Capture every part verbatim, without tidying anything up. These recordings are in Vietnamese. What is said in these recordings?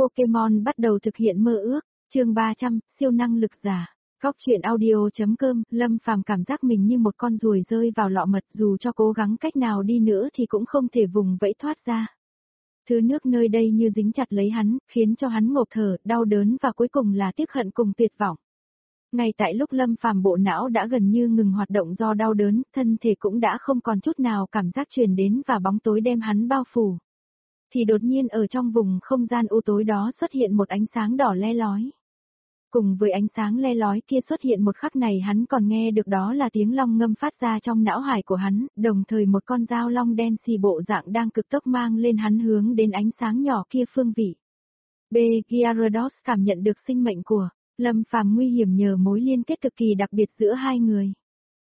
Pokemon bắt đầu thực hiện mơ ước, chương ba trăm, siêu năng lực giả. Góc truyện audio.com, Lâm Phàm cảm giác mình như một con ruồi rơi vào lọ mật, dù cho cố gắng cách nào đi nữa thì cũng không thể vùng vẫy thoát ra. Thứ nước nơi đây như dính chặt lấy hắn, khiến cho hắn ngộp thở, đau đớn và cuối cùng là tiếc hận cùng tuyệt vọng. Ngay tại lúc Lâm Phàm bộ não đã gần như ngừng hoạt động do đau đớn, thân thể cũng đã không còn chút nào cảm giác truyền đến và bóng tối đem hắn bao phủ. Thì đột nhiên ở trong vùng không gian u tối đó xuất hiện một ánh sáng đỏ le lói. Cùng với ánh sáng le lói kia xuất hiện một khắc này hắn còn nghe được đó là tiếng long ngâm phát ra trong não hải của hắn, đồng thời một con dao long đen xì bộ dạng đang cực tốc mang lên hắn hướng đến ánh sáng nhỏ kia phương vị. B. Gyarados cảm nhận được sinh mệnh của Lâm Phàm nguy hiểm nhờ mối liên kết cực kỳ đặc biệt giữa hai người.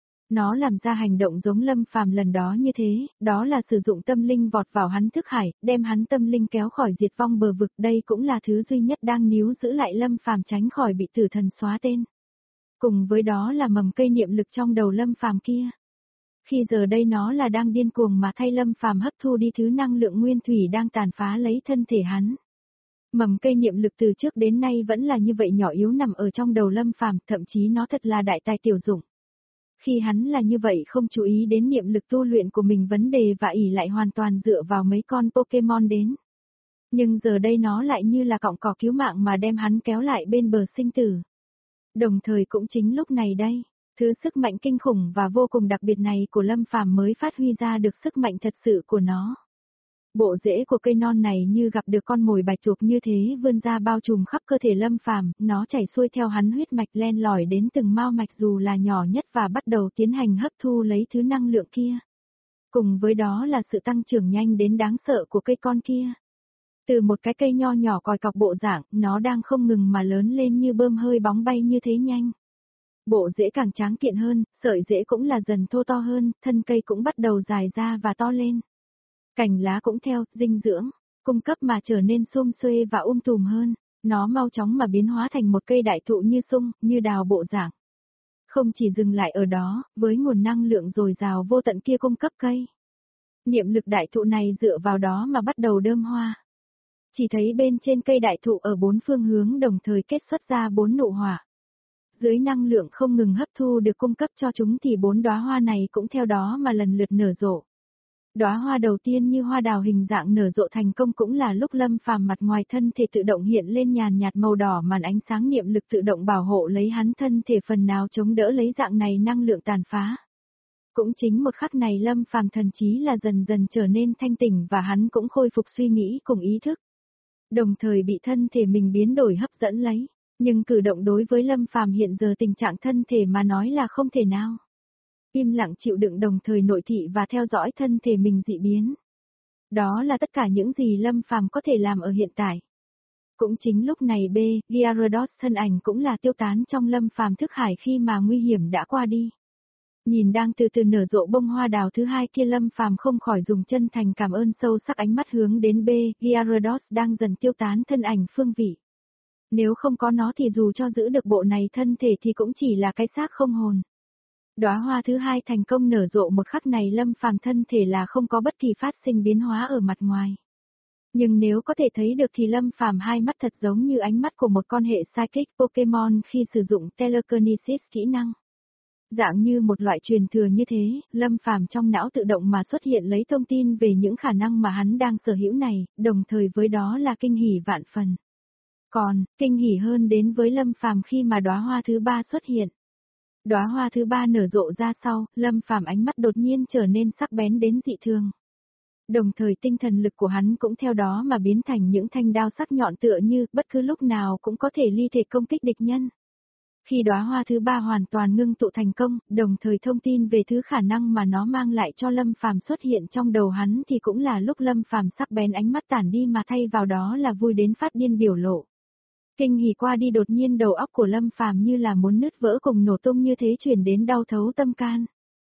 Nó làm ra hành động giống Lâm Phàm lần đó như thế, đó là sử dụng tâm linh vọt vào hắn thức hải, đem hắn tâm linh kéo khỏi diệt vong bờ vực, đây cũng là thứ duy nhất đang níu giữ lại Lâm Phàm tránh khỏi bị tử thần xóa tên. Cùng với đó là mầm cây niệm lực trong đầu Lâm Phàm kia. Khi giờ đây nó là đang điên cuồng mà thay Lâm Phàm hấp thu đi thứ năng lượng nguyên thủy đang tàn phá lấy thân thể hắn. Mầm cây niệm lực từ trước đến nay vẫn là như vậy nhỏ yếu nằm ở trong đầu Lâm Phàm, thậm chí nó thật là đại tài tiểu dụng. Khi hắn là như vậy không chú ý đến niệm lực tu luyện của mình vấn đề và ỷ lại hoàn toàn dựa vào mấy con Pokemon đến. Nhưng giờ đây nó lại như là cọng cỏ cứu mạng mà đem hắn kéo lại bên bờ sinh tử. Đồng thời cũng chính lúc này đây, thứ sức mạnh kinh khủng và vô cùng đặc biệt này của Lâm Phàm mới phát huy ra được sức mạnh thật sự của nó. Bộ rễ của cây non này như gặp được con mồi bạch tuộc như thế vươn ra bao trùm khắp cơ thể Lâm Phàm, nó chảy xuôi theo hắn huyết mạch len lỏi đến từng mao mạch dù là nhỏ nhất và bắt đầu tiến hành hấp thu lấy thứ năng lượng kia. Cùng với đó là sự tăng trưởng nhanh đến đáng sợ của cây con kia. Từ một cái cây nho nhỏ còi cọc bộ dạng, nó đang không ngừng mà lớn lên như bơm hơi bóng bay như thế nhanh. Bộ rễ càng tráng kiện hơn, sợi rễ cũng là dần thô to hơn, thân cây cũng bắt đầu dài ra và to lên. Cành lá cũng theo, dinh dưỡng, cung cấp mà trở nên xum xuê và um tùm hơn, nó mau chóng mà biến hóa thành một cây đại thụ như sung, như đào bộ dạng. Không chỉ dừng lại ở đó, với nguồn năng lượng dồi dào vô tận kia cung cấp cây. Niệm lực đại thụ này dựa vào đó mà bắt đầu đơm hoa. Chỉ thấy bên trên cây đại thụ ở bốn phương hướng đồng thời kết xuất ra bốn nụ hỏa. Dưới năng lượng không ngừng hấp thu được cung cấp cho chúng thì bốn đóa hoa này cũng theo đó mà lần lượt nở rộ. Đóa hoa đầu tiên như hoa đào hình dạng nở rộ thành công cũng là lúc Lâm Phàm mặt ngoài thân thể tự động hiện lên nhàn nhạt màu đỏ màn ánh sáng niệm lực tự động bảo hộ lấy hắn thân thể phần nào chống đỡ lấy dạng này năng lượng tàn phá. Cũng chính một khắc này Lâm Phàm thần trí là dần dần trở nên thanh tỉnh và hắn cũng khôi phục suy nghĩ cùng ý thức. Đồng thời bị thân thể mình biến đổi hấp dẫn lấy, nhưng cử động đối với Lâm Phàm hiện giờ tình trạng thân thể mà nói là không thể nào. Im lặng chịu đựng đồng thời nội thị và theo dõi thân thể mình dị biến. Đó là tất cả những gì Lâm Phàm có thể làm ở hiện tại. Cũng chính lúc này B. Gyarados thân ảnh cũng là tiêu tán trong Lâm Phàm thức hải khi mà nguy hiểm đã qua đi. Nhìn đang từ từ nở rộ bông hoa đào thứ hai kia Lâm Phàm không khỏi dùng chân thành cảm ơn sâu sắc ánh mắt hướng đến B. Gyarados đang dần tiêu tán thân ảnh phương vị. Nếu không có nó thì dù cho giữ được bộ này thân thể thì cũng chỉ là cái xác không hồn. Đóa hoa thứ hai thành công nở rộ một khắc này Lâm Phàm thân thể là không có bất kỳ phát sinh biến hóa ở mặt ngoài. Nhưng nếu có thể thấy được thì Lâm Phàm hai mắt thật giống như ánh mắt của một con hệ Psychic Pokemon khi sử dụng Telekinesis kỹ năng. Dạng như một loại truyền thừa như thế, Lâm Phàm trong não tự động mà xuất hiện lấy thông tin về những khả năng mà hắn đang sở hữu này, đồng thời với đó là kinh hỉ vạn phần. Còn, kinh hỉ hơn đến với Lâm Phàm khi mà đóa hoa thứ ba xuất hiện. Đóa hoa thứ ba nở rộ ra sau, Lâm Phàm ánh mắt đột nhiên trở nên sắc bén đến dị thường. Đồng thời tinh thần lực của hắn cũng theo đó mà biến thành những thanh đao sắc nhọn tựa như bất cứ lúc nào cũng có thể ly thể công kích địch nhân. Khi đóa hoa thứ ba hoàn toàn ngưng tụ thành công, đồng thời thông tin về thứ khả năng mà nó mang lại cho Lâm Phàm xuất hiện trong đầu hắn thì cũng là lúc Lâm Phàm sắc bén ánh mắt tản đi mà thay vào đó là vui đến phát điên biểu lộ. Kinh hỉ qua đi đột nhiên đầu óc của Lâm Phàm như là muốn nứt vỡ cùng nổ tung như thế chuyển đến đau thấu tâm can.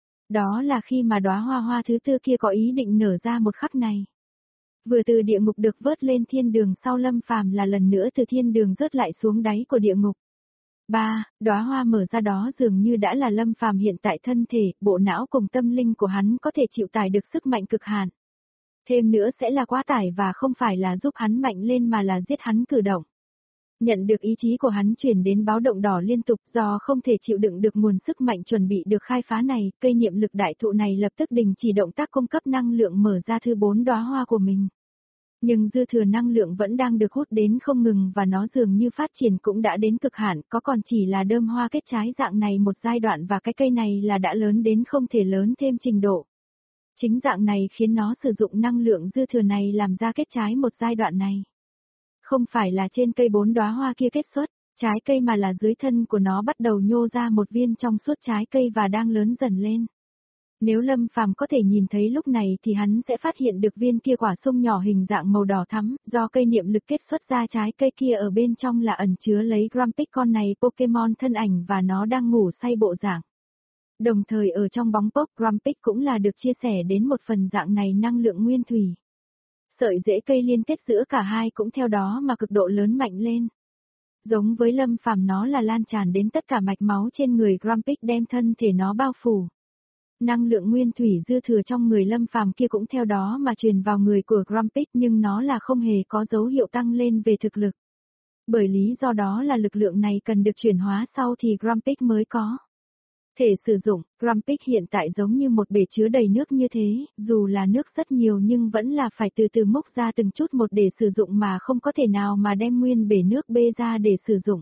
Đó là khi mà đóa hoa hoa thứ tư kia có ý định nở ra một khắc này. Vừa từ địa ngục được vớt lên thiên đường sau Lâm Phàm là lần nữa từ thiên đường rớt lại xuống đáy của địa ngục. ba. Đóa hoa mở ra đó dường như đã là Lâm Phàm hiện tại thân thể, bộ não cùng tâm linh của hắn có thể chịu tải được sức mạnh cực hạn. Thêm nữa sẽ là quá tải và không phải là giúp hắn mạnh lên mà là giết hắn cử động. Nhận được ý chí của hắn chuyển đến báo động đỏ liên tục do không thể chịu đựng được nguồn sức mạnh chuẩn bị được khai phá này, cây niệm lực đại thụ này lập tức đình chỉ động tác cung cấp năng lượng mở ra thứ bốn đóa hoa của mình. Nhưng dư thừa năng lượng vẫn đang được hút đến không ngừng và nó dường như phát triển cũng đã đến cực hạn, có còn chỉ là đơm hoa kết trái dạng này một giai đoạn và cái cây này là đã lớn đến không thể lớn thêm trình độ. Chính dạng này khiến nó sử dụng năng lượng dư thừa này làm ra kết trái một giai đoạn này. Không phải là trên cây bốn đóa hoa kia kết xuất, trái cây mà là dưới thân của nó bắt đầu nhô ra một viên trong suốt trái cây và đang lớn dần lên. Nếu Lâm Phàm có thể nhìn thấy lúc này thì hắn sẽ phát hiện được viên kia quả sung nhỏ hình dạng màu đỏ thắm, do cây niệm lực kết xuất ra trái cây kia ở bên trong là ẩn chứa lấy Grumpig con này Pokemon thân ảnh và nó đang ngủ say bộ dạng. Đồng thời ở trong bóng pop Grumpig cũng là được chia sẻ đến một phần dạng này năng lượng nguyên thủy. Sợi rễ cây liên kết giữa cả hai cũng theo đó mà cực độ lớn mạnh lên. Giống với Lâm Phàm nó là lan tràn đến tất cả mạch máu trên người Grumpig đem thân thể nó bao phủ. Năng lượng nguyên thủy dư thừa trong người Lâm Phàm kia cũng theo đó mà truyền vào người của Grumpig nhưng nó là không hề có dấu hiệu tăng lên về thực lực. Bởi lý do đó là lực lượng này cần được chuyển hóa sau thì Grumpig mới có thể sử dụng. Grumpig hiện tại giống như một bể chứa đầy nước như thế, dù là nước rất nhiều nhưng vẫn là phải từ từ múc ra từng chút một để sử dụng mà không có thể nào mà đem nguyên bể nước bê ra để sử dụng.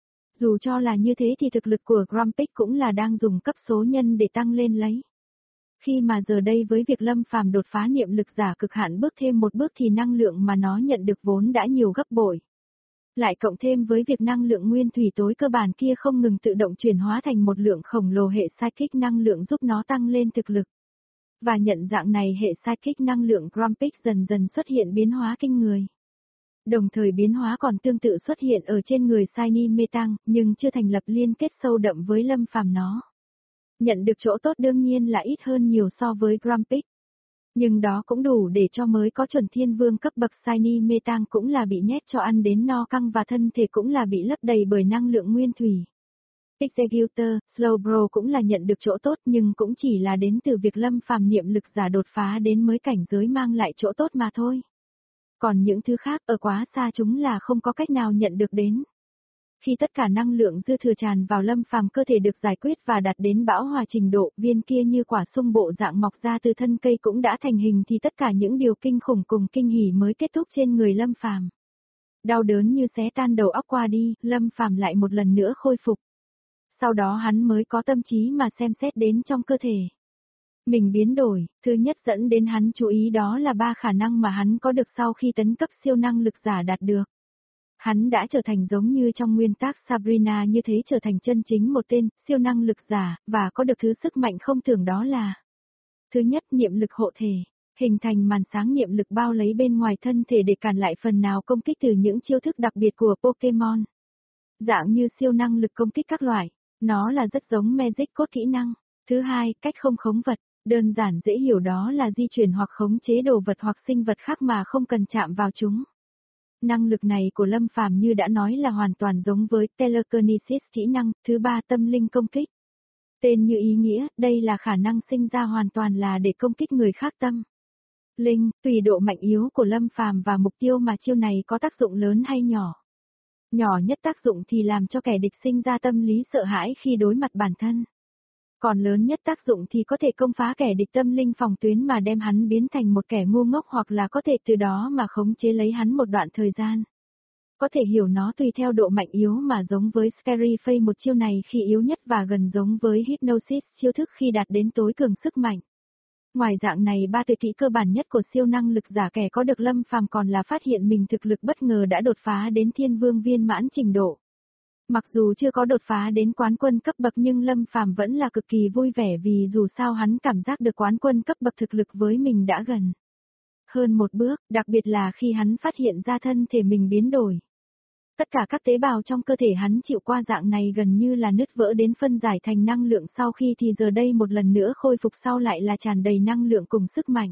Dù cho là như thế thì thực lực của Grumpig cũng là đang dùng cấp số nhân để tăng lên lấy. Khi mà giờ đây với việc Lâm Phàm đột phá niệm lực giả cực hạn bước thêm một bước thì năng lượng mà nó nhận được vốn đã nhiều gấp bội. Lại cộng thêm với việc năng lượng nguyên thủy tối cơ bản kia không ngừng tự động chuyển hóa thành một lượng khổng lồ hệ psychic năng lượng giúp nó tăng lên thực lực. Và nhận dạng này hệ psychic năng lượng Grumpig dần dần xuất hiện biến hóa kinh người. Đồng thời biến hóa còn tương tự xuất hiện ở trên người Shiny Metang, nhưng chưa thành lập liên kết sâu đậm với Lâm Phàm nó. Nhận được chỗ tốt đương nhiên là ít hơn nhiều so với Grumpig. Nhưng đó cũng đủ để cho mới có chuẩn thiên vương cấp bậc Shiny Metang cũng là bị nhét cho ăn đến no căng và thân thể cũng là bị lấp đầy bởi năng lượng nguyên thủy. Executor, Slowbro cũng là nhận được chỗ tốt nhưng cũng chỉ là đến từ việc Lâm Phàm niệm lực giả đột phá đến mới cảnh giới mang lại chỗ tốt mà thôi. Còn những thứ khác ở quá xa chúng là không có cách nào nhận được đến. Khi tất cả năng lượng dư thừa tràn vào Lâm Phàm cơ thể được giải quyết và đạt đến bão hòa trình độ, viên kia như quả sung bộ dạng mọc ra từ thân cây cũng đã thành hình thì tất cả những điều kinh khủng cùng kinh hỉ mới kết thúc trên người Lâm Phàm. Đau đớn như xé tan đầu óc qua đi, Lâm Phàm lại một lần nữa khôi phục. Sau đó hắn mới có tâm trí mà xem xét đến trong cơ thể. Mình biến đổi, thứ nhất dẫn đến hắn chú ý đó là ba khả năng mà hắn có được sau khi tấn cấp siêu năng lực giả đạt được. Hắn đã trở thành giống như trong nguyên tác Sabrina như thế trở thành chân chính một tên siêu năng lực giả, và có được thứ sức mạnh không tưởng đó là: thứ nhất, niệm lực hộ thể, hình thành màn sáng niệm lực bao lấy bên ngoài thân thể để cản lại phần nào công kích từ những chiêu thức đặc biệt của Pokemon. Dạng như siêu năng lực công kích các loại, nó là rất giống Magic cốt kỹ năng. Thứ hai, cách không khống vật, đơn giản dễ hiểu đó là di chuyển hoặc khống chế đồ vật hoặc sinh vật khác mà không cần chạm vào chúng. Năng lực này của Lâm Phàm như đã nói là hoàn toàn giống với Telekinesis kỹ năng. Thứ ba, tâm linh công kích. Tên như ý nghĩa, đây là khả năng sinh ra hoàn toàn là để công kích người khác tâm linh, tùy độ mạnh yếu của Lâm Phàm và mục tiêu mà chiêu này có tác dụng lớn hay nhỏ. Nhỏ nhất tác dụng thì làm cho kẻ địch sinh ra tâm lý sợ hãi khi đối mặt bản thân. Còn lớn nhất tác dụng thì có thể công phá kẻ địch tâm linh phòng tuyến mà đem hắn biến thành một kẻ ngu ngốc hoặc là có thể từ đó mà khống chế lấy hắn một đoạn thời gian. Có thể hiểu nó tùy theo độ mạnh yếu mà giống với Scary Face một chiêu này khi yếu nhất và gần giống với Hypnosis chiêu thức khi đạt đến tối cường sức mạnh. Ngoài dạng này ba tuyệt kỹ cơ bản nhất của siêu năng lực giả kẻ có được Lâm Phàm còn là phát hiện mình thực lực bất ngờ đã đột phá đến thiên vương viên mãn trình độ. Mặc dù chưa có đột phá đến quán quân cấp bậc nhưng Lâm Phàm vẫn là cực kỳ vui vẻ vì dù sao hắn cảm giác được quán quân cấp bậc thực lực với mình đã gần hơn một bước, đặc biệt là khi hắn phát hiện ra thân thể mình biến đổi. Tất cả các tế bào trong cơ thể hắn chịu qua dạng này gần như là nứt vỡ đến phân giải thành năng lượng sau khi thì giờ đây một lần nữa khôi phục sau lại là tràn đầy năng lượng cùng sức mạnh.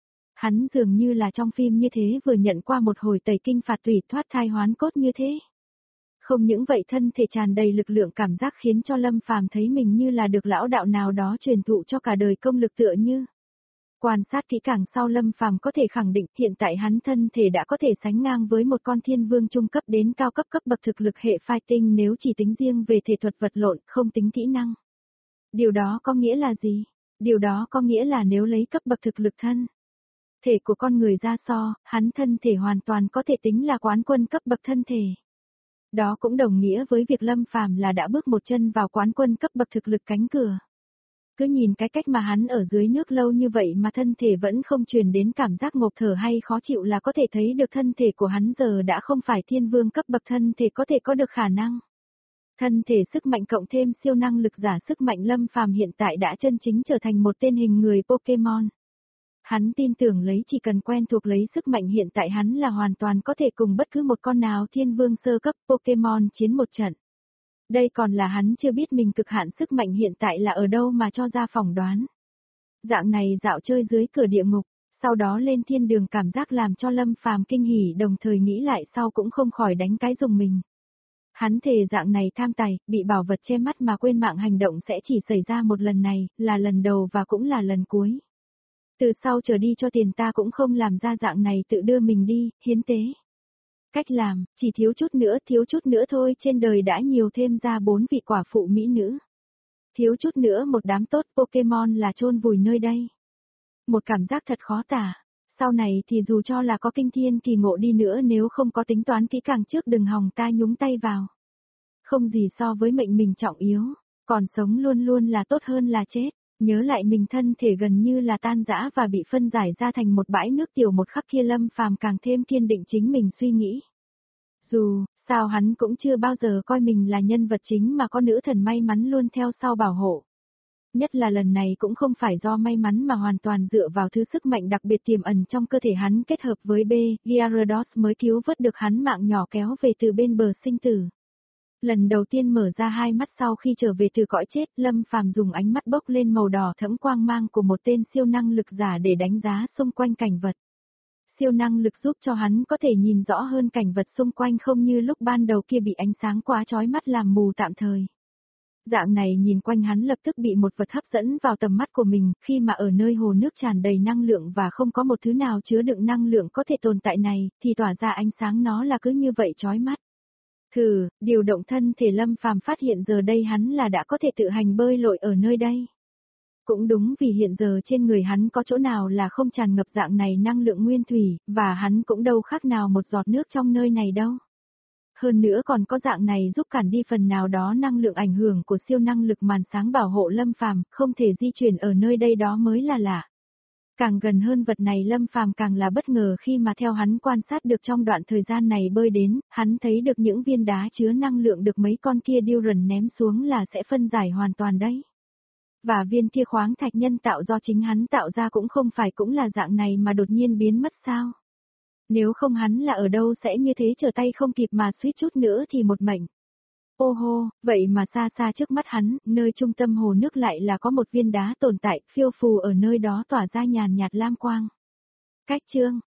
Hắn dường như là trong phim như thế vừa nhận qua một hồi tẩy kinh phạt tủy thoát thai hoán cốt như thế. Không những vậy thân thể tràn đầy lực lượng cảm giác khiến cho Lâm Phàm thấy mình như là được lão đạo nào đó truyền thụ cho cả đời công lực tựa như. Quan sát kỹ càng sau Lâm Phàm có thể khẳng định hiện tại hắn thân thể đã có thể sánh ngang với một con thiên vương trung cấp đến cao cấp cấp bậc thực lực hệ fighting nếu chỉ tính riêng về thể thuật vật lộn, không tính kỹ năng. Điều đó có nghĩa là gì? Điều đó có nghĩa là nếu lấy cấp bậc thực lực thân thể của con người ra so, hắn thân thể hoàn toàn có thể tính là quán quân cấp bậc thân thể. Đó cũng đồng nghĩa với việc Lâm Phàm là đã bước một chân vào quán quân cấp bậc thực lực cánh cửa. Cứ nhìn cái cách mà hắn ở dưới nước lâu như vậy mà thân thể vẫn không truyền đến cảm giác ngộp thở hay khó chịu là có thể thấy được thân thể của hắn giờ đã không phải thiên vương cấp bậc thân thể có thể có được khả năng. Thân thể sức mạnh cộng thêm siêu năng lực giả sức mạnh Lâm Phàm hiện tại đã chân chính trở thành một tên hình người Pokemon. Hắn tin tưởng lấy chỉ cần quen thuộc lấy sức mạnh hiện tại hắn là hoàn toàn có thể cùng bất cứ một con nào thiên vương sơ cấp Pokemon chiến một trận. Đây còn là hắn chưa biết mình cực hạn sức mạnh hiện tại là ở đâu mà cho ra phỏng đoán. Dạng này dạo chơi dưới cửa địa ngục, sau đó lên thiên đường cảm giác làm cho Lâm Phàm kinh hỉ đồng thời nghĩ lại sau cũng không khỏi đánh cái dùng mình. Hắn thề dạng này tham tài, bị bảo vật che mắt mà quên mạng hành động sẽ chỉ xảy ra một lần này, là lần đầu và cũng là lần cuối. Từ sau trở đi cho tiền ta cũng không làm ra dạng này tự đưa mình đi, hiến tế. Cách làm, chỉ thiếu chút nữa, thiếu chút nữa thôi trên đời đã nhiều thêm ra bốn vị quả phụ mỹ nữ. Thiếu chút nữa một đám tốt Pokemon là chôn vùi nơi đây. Một cảm giác thật khó tả. Sau này thì dù cho là có kinh thiên kỳ ngộ đi nữa nếu không có tính toán kỹ càng trước đừng hòng ta nhúng tay vào. Không gì so với mệnh mình trọng yếu, còn sống luôn luôn là tốt hơn là chết. Nhớ lại mình thân thể gần như là tan rã và bị phân giải ra thành một bãi nước tiểu một khắc kia Lâm Phàm càng thêm kiên định chính mình suy nghĩ. Dù, sao hắn cũng chưa bao giờ coi mình là nhân vật chính mà có nữ thần may mắn luôn theo sau bảo hộ. Nhất là lần này cũng không phải do may mắn mà hoàn toàn dựa vào thứ sức mạnh đặc biệt tiềm ẩn trong cơ thể hắn kết hợp với B, Gyarados mới cứu vớt được hắn mạng nhỏ kéo về từ bên bờ sinh tử. Lần đầu tiên mở ra hai mắt sau khi trở về từ cõi chết, Lâm Phàm dùng ánh mắt bốc lên màu đỏ thẫm quang mang của một tên siêu năng lực giả để đánh giá xung quanh cảnh vật. Siêu năng lực giúp cho hắn có thể nhìn rõ hơn cảnh vật xung quanh không như lúc ban đầu kia bị ánh sáng quá chói mắt làm mù tạm thời. Dạng này nhìn quanh hắn lập tức bị một vật hấp dẫn vào tầm mắt của mình, khi mà ở nơi hồ nước tràn đầy năng lượng và không có một thứ nào chứa đựng năng lượng có thể tồn tại này, thì tỏa ra ánh sáng nó là cứ như vậy chói mắt. Thử, điều động thân thể Lâm Phàm phát hiện giờ đây hắn là đã có thể tự hành bơi lội ở nơi đây. Cũng đúng vì hiện giờ trên người hắn có chỗ nào là không tràn ngập dạng này năng lượng nguyên thủy, và hắn cũng đâu khác nào một giọt nước trong nơi này đâu. Hơn nữa còn có dạng này giúp cản đi phần nào đó năng lượng ảnh hưởng của siêu năng lực màn sáng bảo hộ Lâm Phàm, không thể di chuyển ở nơi đây đó mới là lạ. Càng gần hơn vật này Lâm Phàm càng là bất ngờ khi mà theo hắn quan sát được trong đoạn thời gian này bơi đến, hắn thấy được những viên đá chứa năng lượng được mấy con kia điêu rần ném xuống là sẽ phân giải hoàn toàn đấy. Và viên kia khoáng thạch nhân tạo do chính hắn tạo ra cũng không phải cũng là dạng này mà đột nhiên biến mất sao. Nếu không hắn là ở đâu sẽ như thế trở tay không kịp mà suýt chút nữa thì một mệnh. Ô hô, vậy mà xa xa trước mắt hắn, nơi trung tâm hồ nước lại là có một viên đá tồn tại, phiêu phù ở nơi đó tỏa ra nhàn nhạt lam quang. Cách chương,